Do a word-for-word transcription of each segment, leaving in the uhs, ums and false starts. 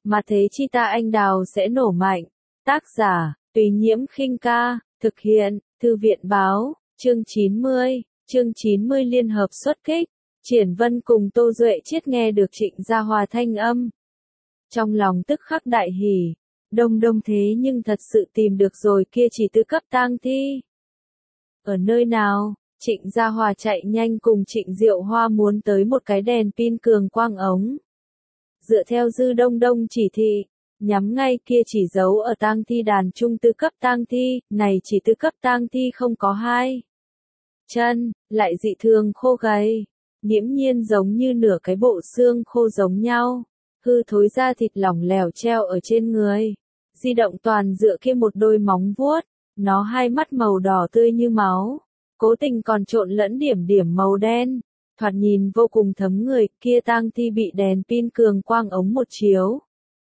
mà thế chi ta anh đào sẽ nổ mạnh. Tác giả, Tùy Nhiễm Khinh Ca, thực hiện, Thư viện Báo, chương chín mươi, chương chín mươi liên hợp xuất kích. Triển Vân cùng Tô Duệ Chiết nghe được Trịnh Gia Hòa thanh âm. Trong lòng tức khắc đại hỉ, đông đông thế nhưng thật sự tìm được rồi kia chỉ tứ cấp tang thi. Ở nơi nào? Trịnh Gia Hòa chạy nhanh cùng Trịnh Diệu Hoa muốn tới một cái đèn pin cường quang ống. Dựa theo Dư Đông Đông chỉ thị, nhắm ngay kia chỉ giấu ở tang thi đàn trung tứ cấp tang thi, này chỉ tứ cấp tang thi không có hai chân, lại dị thường khô gầy, nghiễm nhiên giống như nửa cái bộ xương khô giống nhau, hư thối da thịt lỏng lẻo treo ở trên người, di động toàn dựa kia một đôi móng vuốt, nó hai mắt màu đỏ tươi như máu, cố tình còn trộn lẫn điểm điểm màu đen, thoạt nhìn vô cùng thấm người, kia tang thi bị đèn pin cường quang ống một chiếu.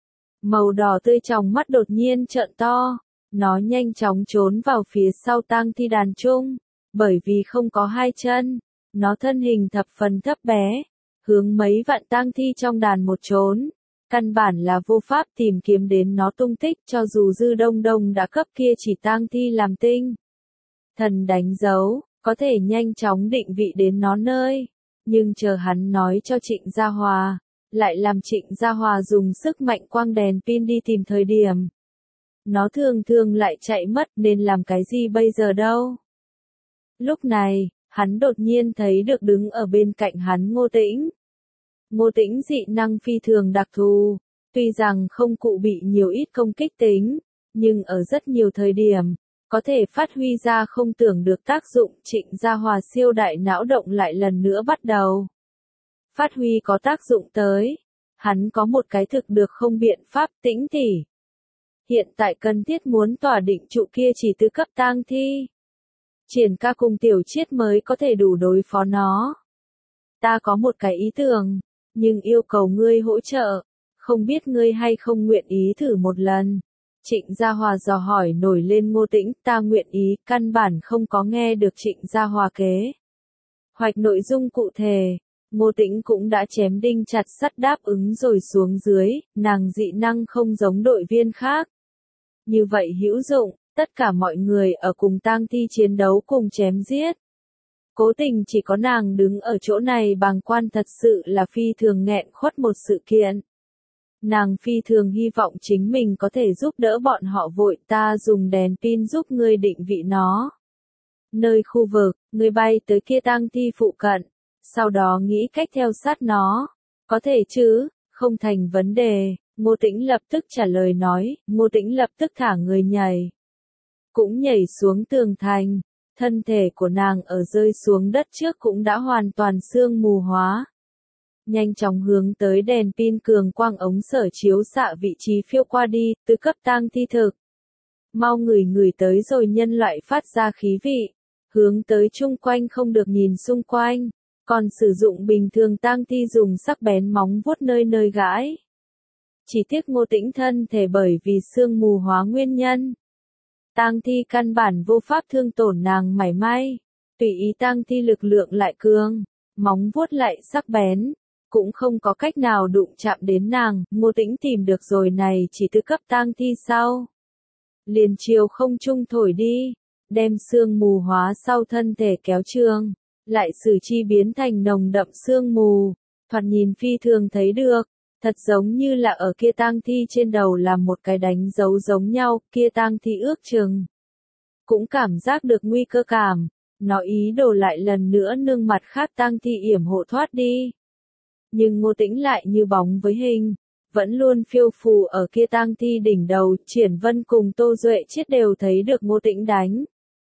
Màu đỏ tươi trong mắt đột nhiên trợn to, nó nhanh chóng trốn vào phía sau tang thi đàn trung, bởi vì không có hai chân, nó thân hình thập phần thấp bé, hướng mấy vạn tang thi trong đàn một trốn, căn bản là vô pháp tìm kiếm đến nó tung tích cho dù Dư Đông Đông đã cấp kia chỉ tang thi làm tinh. Thần đánh dấu, có thể nhanh chóng định vị đến nó nơi, nhưng chờ hắn nói cho Trịnh Gia Hòa, lại làm Trịnh Gia Hòa dùng sức mạnh quang đèn pin đi tìm thời điểm. Nó thường thường lại chạy mất nên làm cái gì bây giờ đâu. Lúc này, hắn đột nhiên thấy được đứng ở bên cạnh hắn Ngô Tĩnh. Ngô Tĩnh dị năng phi thường đặc thù, tuy rằng không cụ bị nhiều ít công kích tính, nhưng ở rất nhiều thời điểm, có thể phát huy ra không tưởng được tác dụng. Trịnh Gia Hòa siêu đại não động lại lần nữa bắt đầu. Phát huy có tác dụng tới, hắn có một cái thực được không biện pháp. Tĩnh tỷ, hiện tại cần thiết muốn tỏa định trụ kia chỉ tứ cấp tang thi. Triển ca cùng Tiểu Chiết mới có thể đủ đối phó nó. Ta có một cái ý tưởng, nhưng yêu cầu ngươi hỗ trợ, không biết ngươi hay không nguyện ý thử một lần. Trịnh Gia Hòa dò hỏi nổi lên Ngô Tĩnh, ta nguyện ý, căn bản không có nghe được Trịnh Gia Hòa kế hoạch nội dung cụ thể. Ngô Tĩnh cũng đã chém đinh chặt sắt đáp ứng rồi xuống dưới, nàng dị năng không giống đội viên khác. Như vậy hữu dụng, tất cả mọi người ở cùng tang thi chiến đấu cùng chém giết. Cố tình chỉ có nàng đứng ở chỗ này bàng quan thật sự là phi thường nghẹn khuất một sự kiện. Nàng phi thường hy vọng chính mình có thể giúp đỡ bọn họ vội, ta dùng đèn pin giúp ngươi định vị nó. Nơi khu vực, ngươi bay tới kia tang thi phụ cận, sau đó nghĩ cách theo sát nó. Có thể chứ, không thành vấn đề, Ngô Tĩnh lập tức trả lời nói, Ngô Tĩnh lập tức thả người nhảy. Cũng nhảy xuống tường thành, thân thể của nàng ở rơi xuống đất trước cũng đã hoàn toàn sương mù hóa. Nhanh chóng hướng tới đèn pin cường quang ống sở chiếu xạ vị trí phiêu qua đi, tứ cấp tang thi thực. Mau ngửi ngửi tới rồi nhân loại phát ra khí vị, hướng tới chung quanh không được nhìn xung quanh, còn sử dụng bình thường tang thi dùng sắc bén móng vuốt nơi nơi gãi. Chỉ tiếc Ngô Tĩnh thân thể bởi vì sương mù hóa nguyên nhân. Tang thi căn bản vô pháp thương tổn nàng mảy may, tùy ý tang thi lực lượng lại cường, móng vuốt lại sắc bén, cũng không có cách nào đụng chạm đến nàng. Ngô Tĩnh tìm được rồi này chỉ tứ cấp tang thi sau. Liền chiều không trung thổi đi, đem sương mù hóa sau thân thể kéo trường, lại sử chi biến thành nồng đậm sương mù, thoạt nhìn phi thường thấy được. Thật giống như là ở kia tang thi trên đầu làm một cái đánh dấu giống nhau, kia tang thi ước chừng cũng cảm giác được nguy cơ cảm, nó ý đồ lại lần nữa nương mặt khác tang thi yểm hộ thoát đi. Nhưng Ngô Tĩnh lại như bóng với hình, vẫn luôn phiêu phù ở kia tang thi đỉnh đầu. Triển Vân cùng Tô Duệ Chiết đều thấy được Ngô Tĩnh đánh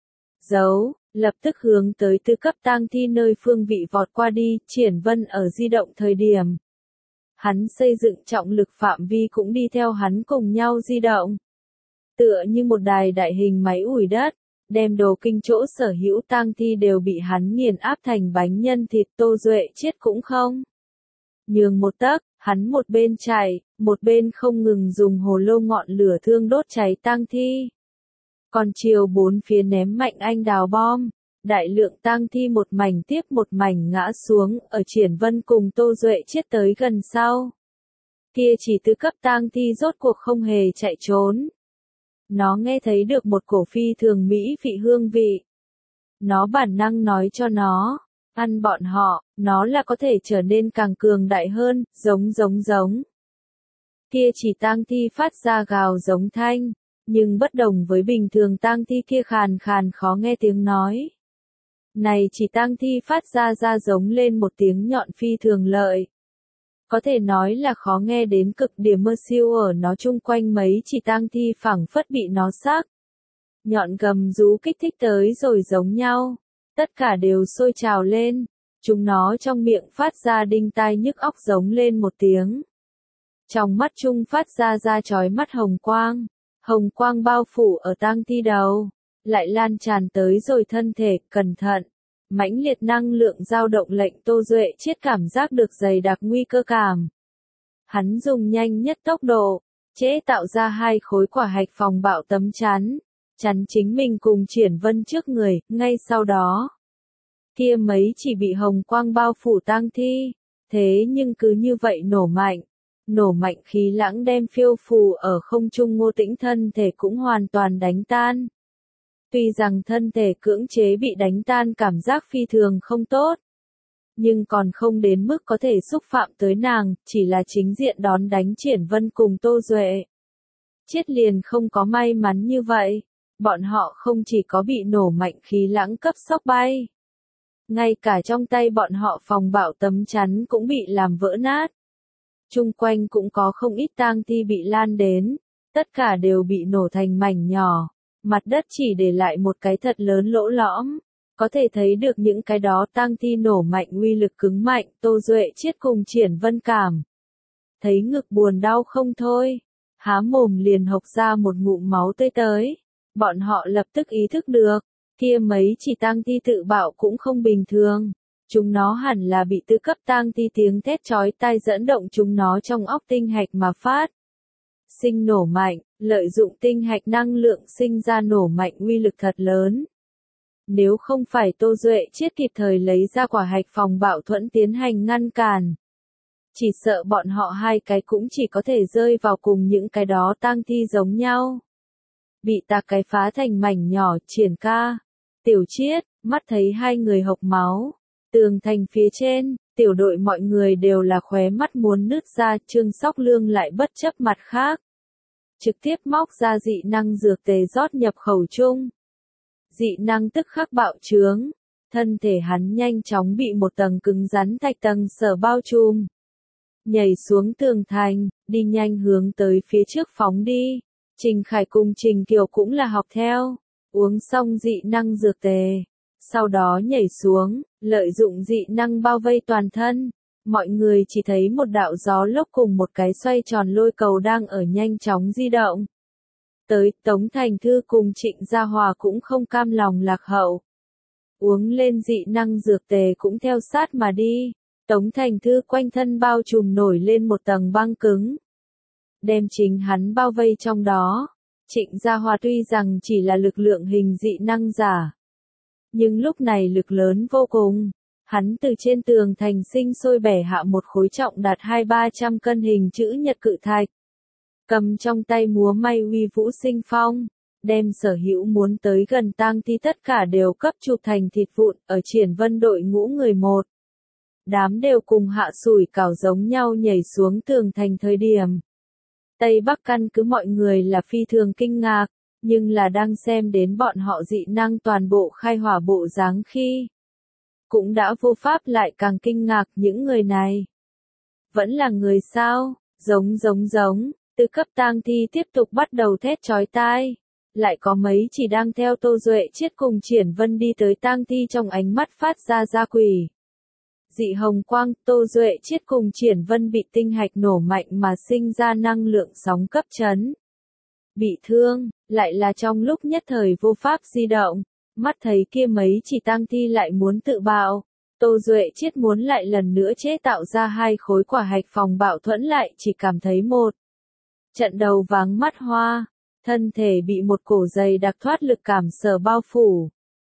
dấu, lập tức hướng tới tứ cấp tang thi nơi phương vị vọt qua đi. Triển Vân ở di động thời điểm, hắn xây dựng trọng lực phạm vi cũng đi theo hắn cùng nhau di động. Tựa như một đài đại hình máy ủi đất, đem đồ kinh chỗ sở hữu tang thi đều bị hắn nghiền áp thành bánh nhân thịt. Tô Duệ Chiết cũng không nhường một tấc, hắn một bên chạy, một bên không ngừng dùng hồ lô ngọn lửa thương đốt cháy tang thi. Còn chiều bốn phía ném mạnh anh đào bom, đại lượng tang thi một mảnh tiếp một mảnh ngã xuống, ở Triển Vân cùng Tô Duệ Chiết tới gần sau. Kia chỉ tứ cấp tang thi rốt cuộc không hề chạy trốn. Nó nghe thấy được một cổ phi thường mỹ vị hương vị. Nó bản năng nói cho nó, ăn bọn họ, nó là có thể trở nên càng cường đại hơn, giống giống giống. Kia chỉ tang thi phát ra gào giống thanh, nhưng bất đồng với bình thường tang thi kia khàn khàn khó nghe tiếng nói. Này chỉ tang thi phát ra ra giống lên một tiếng nhọn phi thường lợi. Có thể nói là khó nghe đến cực điểm, mơ siêu ở nó chung quanh mấy chỉ tang thi phảng phất bị nó sắc. Nhọn gầm rú kích thích tới rồi giống nhau. Tất cả đều sôi trào lên. Chúng nó trong miệng phát ra đinh tai nhức óc giống lên một tiếng. Trong mắt chung phát ra ra chói mắt hồng quang. Hồng quang bao phủ ở tang thi đầu. Lại lan tràn tới rồi thân thể, cẩn thận. Mãnh liệt năng lượng dao động lệnh Tô Duệ Chiết cảm giác được dày đặc nguy cơ cảm. Hắn dùng nhanh nhất tốc độ, chế tạo ra hai khối quả hạch phòng bạo tấm chắn, chắn chính mình cùng Triển Vân trước người, ngay sau đó. Kia mấy chỉ bị hồng quang bao phủ tang thi, thế nhưng cứ như vậy nổ mạnh. Nổ mạnh khí lãng đem phiêu phù ở không trung Ngô Tĩnh thân thể cũng hoàn toàn đánh tan. Tuy rằng thân thể cưỡng chế bị đánh tan cảm giác phi thường không tốt, nhưng còn không đến mức có thể xúc phạm tới nàng, chỉ là chính diện đón đánh Triển Vân cùng Tô Duệ. Chiết liền không có may mắn như vậy, bọn họ không chỉ có bị nổ mạnh khí lãng cấp sốc bay, ngay cả trong tay bọn họ phòng bạo tấm chắn cũng bị làm vỡ nát. Chung quanh cũng có không ít tang thi bị lan đến, tất cả đều bị nổ thành mảnh nhỏ. Mặt đất chỉ để lại một cái thật lớn lỗ lõm, có thể thấy được những cái đó tang thi nổ mạnh uy lực cứng mạnh. Tô Duệ Chiết cùng Triển Vân cảm thấy ngực buồn đau không thôi, há mồm liền hộc ra một ngụm máu tươi tới. Bọn họ lập tức ý thức được, kia mấy chỉ tang thi tự bạo cũng không bình thường, chúng nó hẳn là bị tứ cấp tang thi tiếng thét chói tai dẫn động chúng nó trong óc tinh hạch mà phát sinh nổ mạnh, lợi dụng tinh hạch năng lượng sinh ra nổ mạnh uy lực thật lớn. Nếu không phải Tô Duệ Chiết kịp thời lấy ra quả hạch phòng bạo thuẫn tiến hành ngăn cản, chỉ sợ bọn họ hai cái cũng chỉ có thể rơi vào cùng những cái đó tang thi giống nhau. Bị tạc cái phá thành mảnh nhỏ. Triển ca, Tiểu Chiết, mắt thấy hai người hộc máu. Tường thành phía trên, tiểu đội mọi người đều là khóe mắt muốn nứt ra. Trương Sóc Lương lại bất chấp mặt khác, trực tiếp móc ra dị năng dược tề rót nhập khẩu trung. Dị năng tức khắc bạo trướng, thân thể hắn nhanh chóng bị một tầng cứng rắn thạch tầng sở bao trùm. Nhảy xuống tường thành, đi nhanh hướng tới phía trước phóng đi. Trình Khải cùng Trình Kiều cũng là học theo, uống xong dị năng dược tề, sau đó nhảy xuống, lợi dụng dị năng bao vây toàn thân. Mọi người chỉ thấy một đạo gió lốc cùng một cái xoay tròn lôi cầu đang ở nhanh chóng di động. Tới, Tống Thành Thư cùng Trịnh Gia Hòa cũng không cam lòng lạc hậu. Uống lên dị năng dược tề cũng theo sát mà đi. Tống Thành Thư quanh thân bao trùm nổi lên một tầng băng cứng, đem chính hắn bao vây trong đó. Trịnh Gia Hòa tuy rằng chỉ là lực lượng hình dị năng giả, nhưng lúc này lực lớn vô cùng. Hắn từ trên tường thành sinh sôi bẻ hạ một khối trọng đạt hai ba trăm cân hình chữ nhật cự thạch, cầm trong tay múa may uy vũ sinh phong, đem sở hữu muốn tới gần tang thi tất cả đều cấp chụp thành thịt vụn. Ở Triển Vân đội ngũ người một đám đều cùng hạ sủi cảo giống nhau nhảy xuống tường thành thời điểm, Tây Bắc căn cứ mọi người là phi thường kinh ngạc, nhưng là đang xem đến bọn họ dị năng toàn bộ khai hỏa bộ dáng khi, cũng đã vô pháp lại càng kinh ngạc. Những người này vẫn là người sao? Giống giống giống, từ cấp tang thi tiếp tục bắt đầu thét chói tai. Lại có mấy chỉ đang theo Tô Duệ Chiết cùng Triển Vân đi tới tang thi trong ánh mắt phát ra ra quỷ dị hồng quang. Tô Duệ Chiết cùng Triển Vân bị tinh hạch nổ mạnh mà sinh ra năng lượng sóng cấp chấn. Bị thương, lại là trong lúc nhất thời vô pháp di động. Mắt thấy kia mấy chỉ tang thi lại muốn tự bạo, Tô Duệ Chiết muốn lại lần nữa chế tạo ra hai khối quả hạch phòng bạo thuẫn, lại chỉ cảm thấy một trận đầu váng mắt hoa, thân thể bị một cổ dày đặc thoát lực cảm sở bao phủ.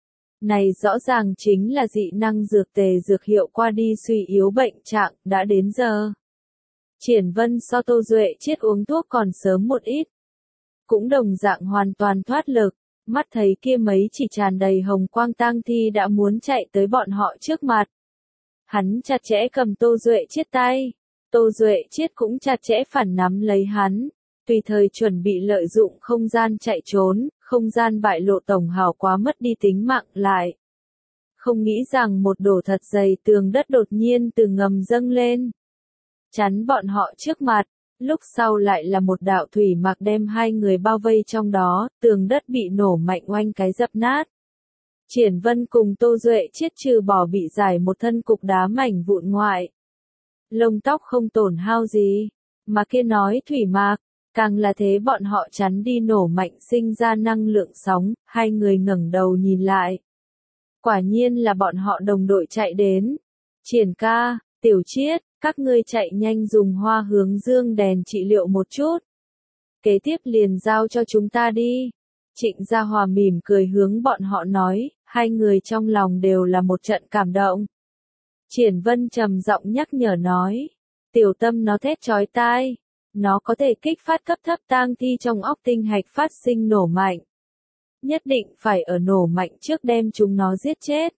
Này rõ ràng chính là dị năng dược tề dược hiệu qua đi suy yếu bệnh trạng. Đã đến giờ Triển Vân so Tô Duệ Chiết uống thuốc còn sớm một ít. Cũng đồng dạng hoàn toàn thoát lực, mắt thấy kia mấy chỉ tràn đầy hồng quang tang thi đã muốn chạy tới bọn họ trước mặt. Hắn chặt chẽ cầm Tô Duệ Chiết tay, Tô Duệ Chiết cũng chặt chẽ phản nắm lấy hắn, tùy thời chuẩn bị lợi dụng không gian chạy trốn, không gian bại lộ tổng hào quá mất đi tính mạng lại. Không nghĩ rằng một đổ thật dày tường đất đột nhiên từ ngầm dâng lên, chắn bọn họ trước mặt, lúc sau lại là một đạo thủy mạc đem hai người bao vây trong đó, tường đất bị nổ mạnh oanh cái dập nát. Triển Vân cùng Tô Duệ Chiết trừ bỏ bị giải một thân cục đá mảnh vụn ngoại. Lông tóc không tổn hao gì, mà kia nói thủy mạc, càng là thế bọn họ chắn đi nổ mạnh sinh ra năng lượng sóng, hai người ngẩng đầu nhìn lại. Quả nhiên là bọn họ đồng đội chạy đến. Triển ca, Tiểu Chiết, các ngươi chạy nhanh dùng hoa hướng dương đèn trị liệu một chút. Kế tiếp liền giao cho chúng ta đi. Trịnh Gia Hòa mỉm cười hướng bọn họ nói, hai người trong lòng đều là một trận cảm động. Triển Vân trầm giọng nhắc nhở nói, tiểu tâm nó thét chói tai, nó có thể kích phát cấp thấp tang thi trong óc tinh hạch phát sinh nổ mạnh. Nhất định phải ở nổ mạnh trước đem chúng nó giết chết.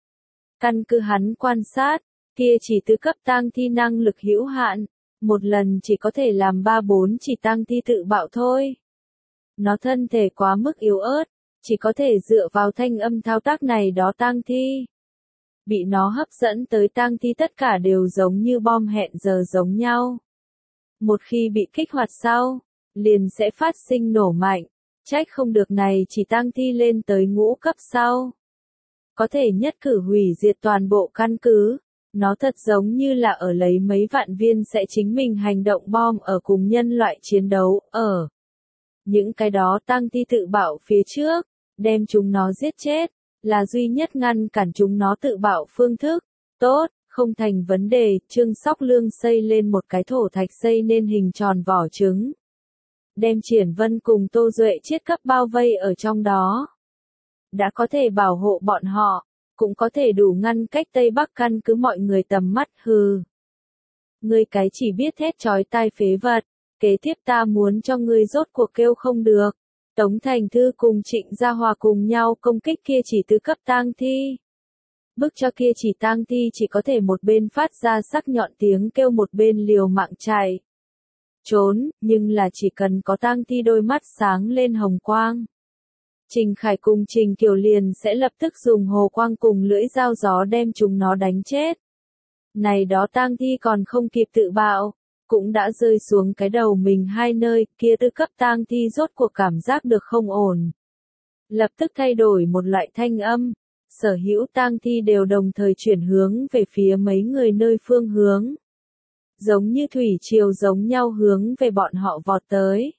Căn cứ hắn quan sát, kia chỉ tứ cấp tang thi năng lực hữu hạn, một lần chỉ có thể làm ba bốn chỉ tang thi tự bạo thôi. Nó thân thể quá mức yếu ớt, chỉ có thể dựa vào thanh âm thao tác này đó tang thi. Bị nó hấp dẫn tới tang thi tất cả đều giống như bom hẹn giờ giống nhau. Một khi bị kích hoạt sau, liền sẽ phát sinh nổ mạnh, trách không được này chỉ tang thi lên tới ngũ cấp sau. Có thể nhất cử hủy diệt toàn bộ căn cứ, nó thật giống như là ở lấy mấy vạn viên sẽ chính mình hành động bom ở cùng nhân loại chiến đấu, ở. Những cái đó tang thi tự bạo phía trước, đem chúng nó giết chết, là duy nhất ngăn cản chúng nó tự bạo phương thức. Tốt, không thành vấn đề, Trương Sóc Lương xây lên một cái thổ thạch xây nên hình tròn vỏ trứng. Đem Triển Vân cùng Tô Duệ Chiết cấp bao vây ở trong đó. Đã có thể bảo hộ bọn họ, cũng có thể đủ ngăn cách Tây Bắc căn cứ mọi người tầm mắt hừ. Ngươi cái chỉ biết thét chói tai phế vật, kế tiếp ta muốn cho ngươi rốt cuộc kêu không được. Tống Thành Thư cùng Trịnh Gia Hòa cùng nhau công kích kia chỉ tứ cấp tang thi. Bức cho kia chỉ tang thi chỉ có thể một bên phát ra sắc nhọn tiếng kêu một bên liều mạng chạy. Trốn, nhưng là chỉ cần có tang thi đôi mắt sáng lên hồng quang. Trình Khải cùng Trình Kiều liền sẽ lập tức dùng hồ quang cùng lưỡi dao gió đem chúng nó đánh chết. Này đó tang thi còn không kịp tự bạo, cũng đã rơi xuống cái đầu mình hai nơi, kia tư cấp tang thi rốt cuộc cảm giác được không ổn. Lập tức thay đổi một loại thanh âm, sở hữu tang thi đều đồng thời chuyển hướng về phía mấy người nơi phương hướng. Giống như thủy triều giống nhau hướng về bọn họ vọt tới.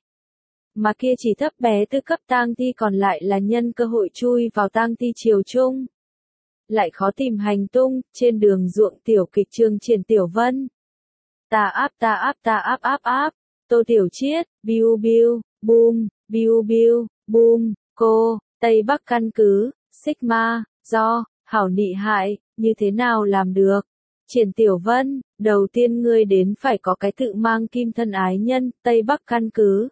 Mà kia chỉ thấp bé tư cấp tang thi còn lại là nhân cơ hội chui vào tang thi triều chung. Lại khó tìm hành tung, trên đường ruộng tiểu kịch Trương Triển Tiểu Vân. Ta áp ta áp ta áp áp áp, Tô Tiểu Chiết, biu biu, boom, biu biu, boom, cô, Tây Bắc căn cứ, Sigma, do, hảo nị hại, như thế nào làm được? Triển Tiểu Vân, đầu tiên ngươi đến phải có cái tự mang kim thân ái nhân, Tây Bắc căn cứ.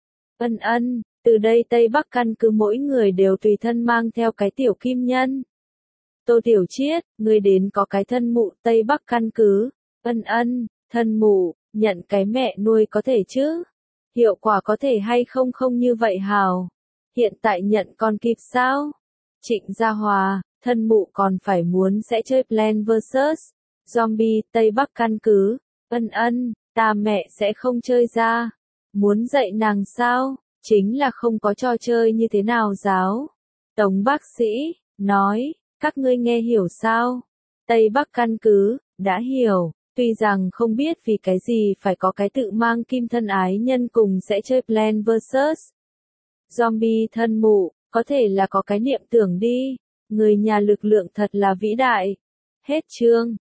Ân ân, từ đây Tây Bắc căn cứ mỗi người đều tùy thân mang theo cái tiểu kim nhân. Tô Tiểu Chiết, ngươi đến có cái thân mụ Tây Bắc căn cứ. Ân ân, thân mụ, nhận cái mẹ nuôi có thể chứ? Hiệu quả có thể hay không không như vậy hào? Hiện tại nhận còn kịp sao? Trịnh Gia Hòa, thân mụ còn phải muốn sẽ chơi Plan versus. Zombie, Tây Bắc căn cứ. Ân ân, ta mẹ sẽ không chơi ra. Muốn dạy nàng sao? Chính là không có trò chơi như thế nào giáo. Tống bác sĩ, nói, các ngươi nghe hiểu sao? Tây Bắc căn cứ, đã hiểu, tuy rằng không biết vì cái gì phải có cái tự mang kim thân ái nhân cùng sẽ chơi Plan versus. Zombie thân mụ, có thể là có cái niệm tưởng đi. Người nhà lực lượng thật là vĩ đại. Hết chương.